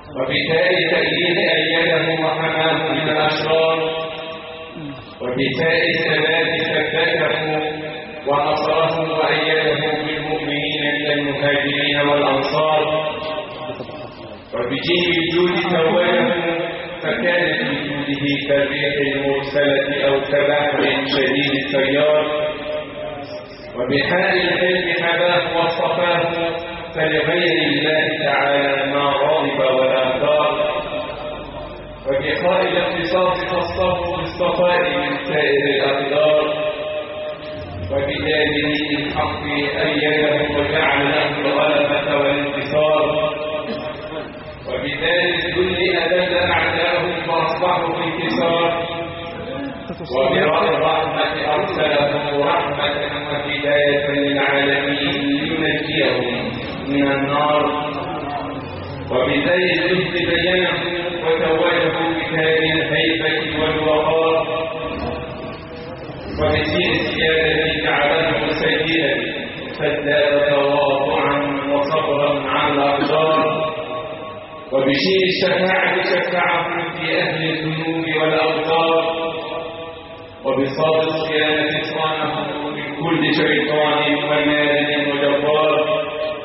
وبتاء التأييد أيده وحماه من الأشرار، وبتاء الثبات ثبته ونصره وأيده بالمؤمنين من المهاجرين والأنصار، وبجيم الجود توله فكان في جوده كالريح المرسلة أو كبحر شديد التيار، وبحال الحلم حباه واصطفاه فلغير الله تعالى ما غاضب ولا ثار، وبخاء الاختصاص خصه بالصفاء من سائر الأقدار، وبداله الحق أيده وجعل له الغلبة والانتصار، وبذال الذل أذل أعداءه فأصبحوا في انتصار، وبالرحمة أرسله رحمة وهداية للعالمين لينجيهم من النار، وبذي الجهد بينه وتوجه بهذه الهيبة والوقار، وبسير السيادة جعله سيدا فازداد تواضعا وصبرا على الأقدار، وبشير الشفاعة شفعه في أهل الذنوب والأبطار، وبصاد الصيانة صانه من كل شيطان ومال وجبار،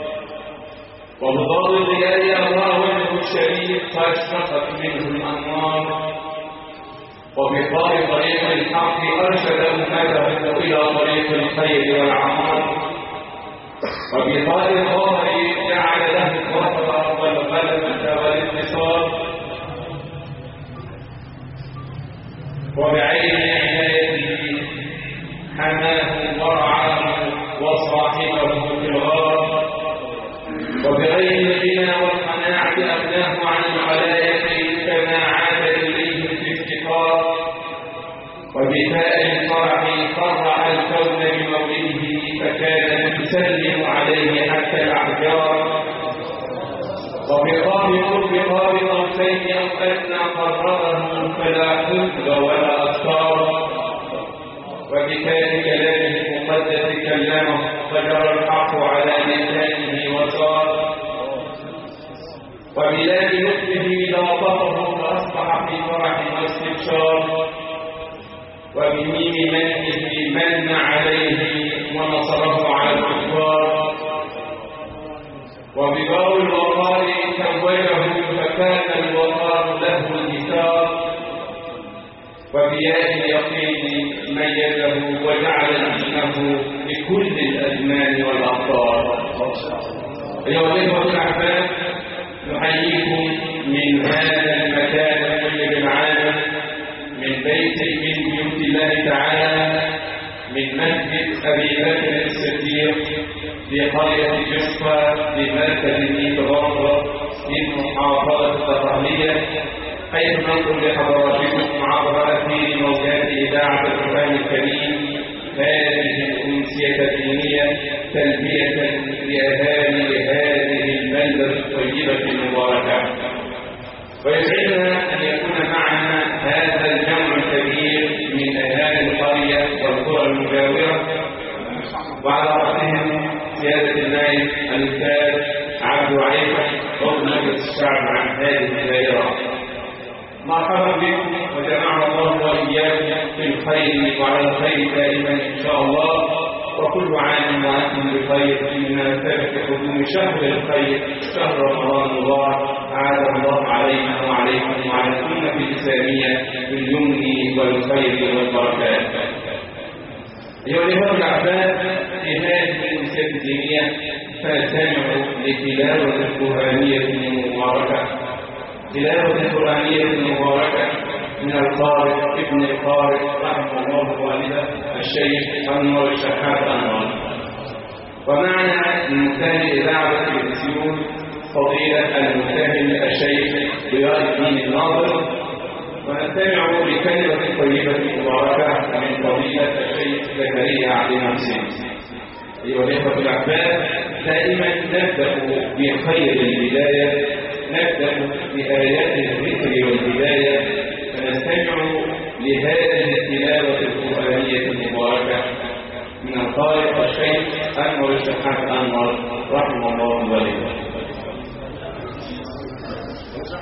وبضاد الضياء أضاء وجهه الشريف فاشرقت منه الأنوار، وبقاء طريق الحق أرشد أمته إلى طريق الخير والعمار، وبقاء الظهر جعل له الظهر والغلبة والانتصار، وبعين عنايته حماه ورعاه وصاحبه في الغار، وبغير الغنى والقناعة أغناه عن العلاية كما عاد إليه في افتقار، وبفاء الفرح فرح الكون بمولده فكان يسلم عليه حتى الأحجار، وبقاب قرب طرفين أو أدنى قربه فلا حزب ولا أسرار، وبكان كلامه المقدس كلمه فجرى الحق على لسانه وصار، وبلاد لطفه لاطفه فأصبح في فرح واستبشار، وبميم منه من عليه ونصره على الكفار، وببار الوقار توجه فكان الوقار له الإثار، وبياء اليقين ميزه وجعل دينه لكل الأزمان والأقطار. أيها الإخوة الأحباب، نحييكم من هذا المكان الطيب العام، من بيت من بيوت الله تعالى، من مسجد أبي بكر الصديق في قرية جصة بمركز الإنتظار في محافظة الطهرية، حيث ننقل لحضراتكم عبر أثير موجات إذاعة القرآن الكريم هذه الأمسية الدينية تلبية لأهالي هذه البلدة الطيبة المباركة. ويسعدنا أن يكون معنا هذا الجمع الكبير من أهالي القرية والقرى المجاورة، وعلى رأسهم سيادة النائب الأستاذ عبد العزيز عضو مجلس الشعب عن هذه الدائرة. مرحبا بكم وجمعنا الله وإياكم في الخير وعلى الخير دائما إن شاء الله، وكل عام وأنتم بخير في مناسبة قدوم شهر الخير شهر رمضان المبارك. أعاد الله علينا وعليكم وعلى الأمة الإسلامية باليمن والخير والبركات. أيها الإخوة الأحباب، في هذه الأمسية الدينية فنستمع لتلاوة القرآنية المباركة، تلاوة القرآنية المباركة من القارئ ابن القارئ رحمه الله والده الشيخ أنور الشحات أنور. ومعنا المتهم إذاعة التلفزيون فضيلة المتهم الشيخ ضياء الدين الناظر، ونستمع لكلمة طيبة مباركة من فضيلة الشيخ زكريا عبد المحسن. أيها الإخوة الأحباب، دائما نبدأ بخير البداية، نبدأ بآيات الذكر والهداية، فنستمع لهذه التلاوة القرآنية المباركة من القارئ الشيخ أنور الشحات أنور رحمه الله والده.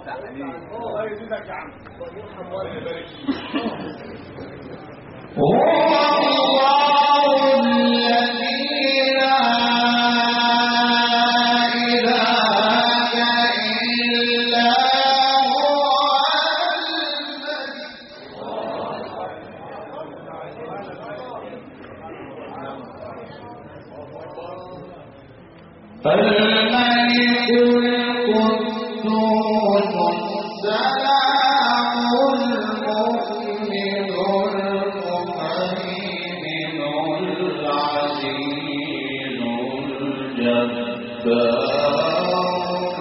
الله يزيدك يا عم. الملك القدوس السلام المؤمن المهيمن العزيز الجبار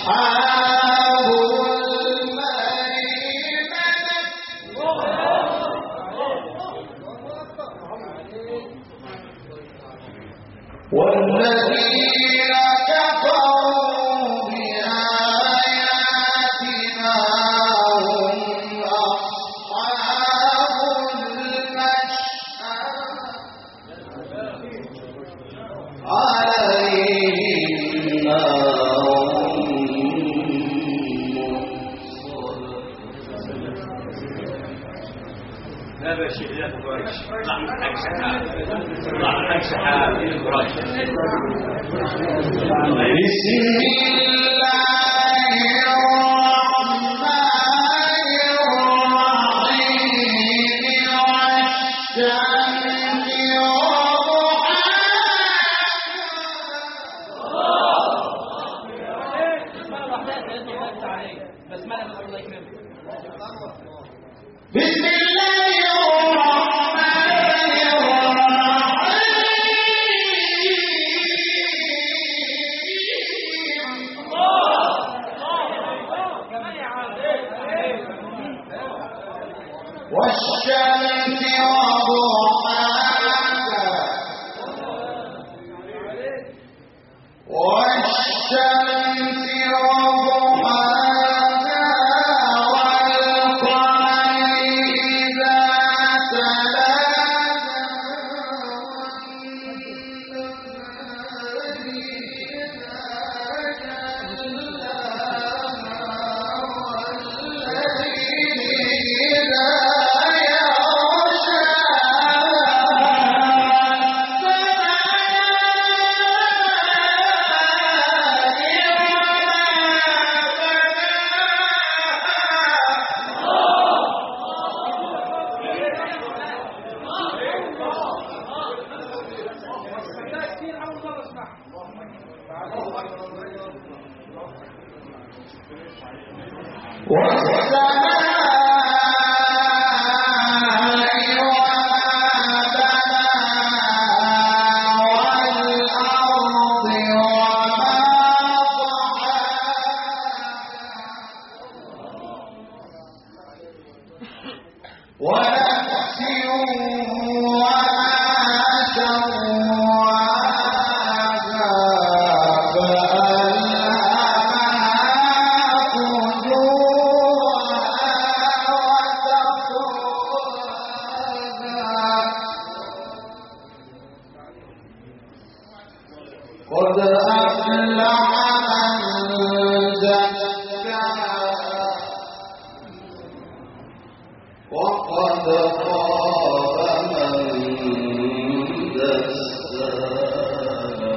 والذين كفروا بآياتنا هم أصحاب المشأمة عليهم نار هذا شيء لا قريش طلع من حق سحاب طلع من حق سحاب قريش بسم الله الرحمن الرحيم والشمس وضحاها بسم الله الرحمن الرحيم والشمس وضحاها والشمس وضحاها والقمر إذا تلاها والنهار إذا جلاها والليل إذا ونفس وما سواها فألهمها فجورها وتقواها قد أفلح من زكاها وقد خاب من دساها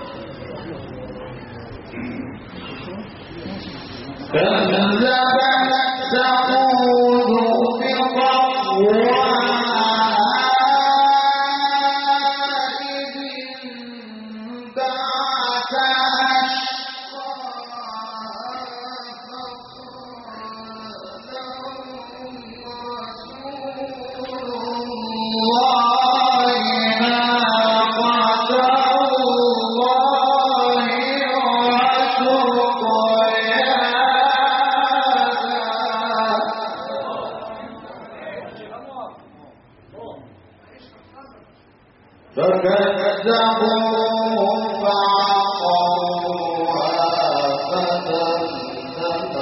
كذبت ثمود بطغواها إذ انبعث فكذبوه فعقروها فدمدم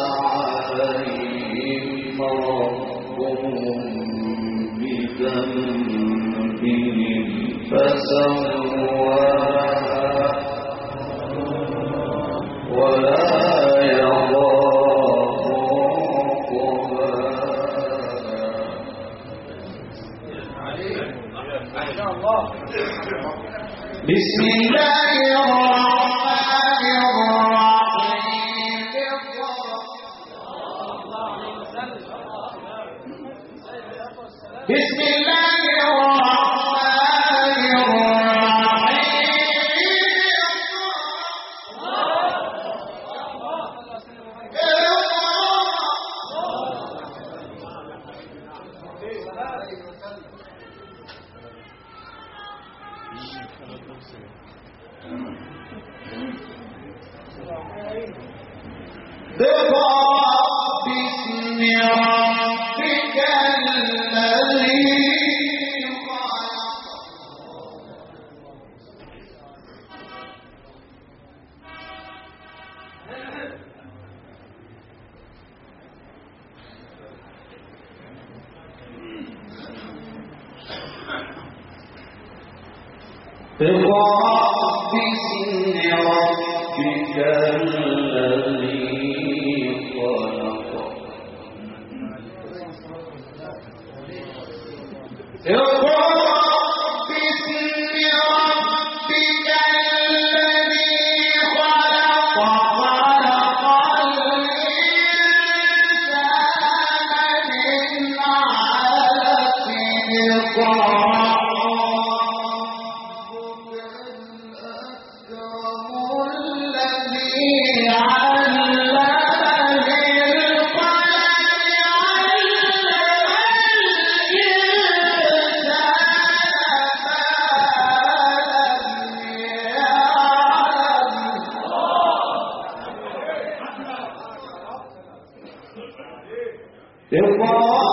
عليهم ربهم بذنبهم فسواها ولا يخاف عقباها بسم الله الرحمن الرحيم بسم الله الرحمن Allah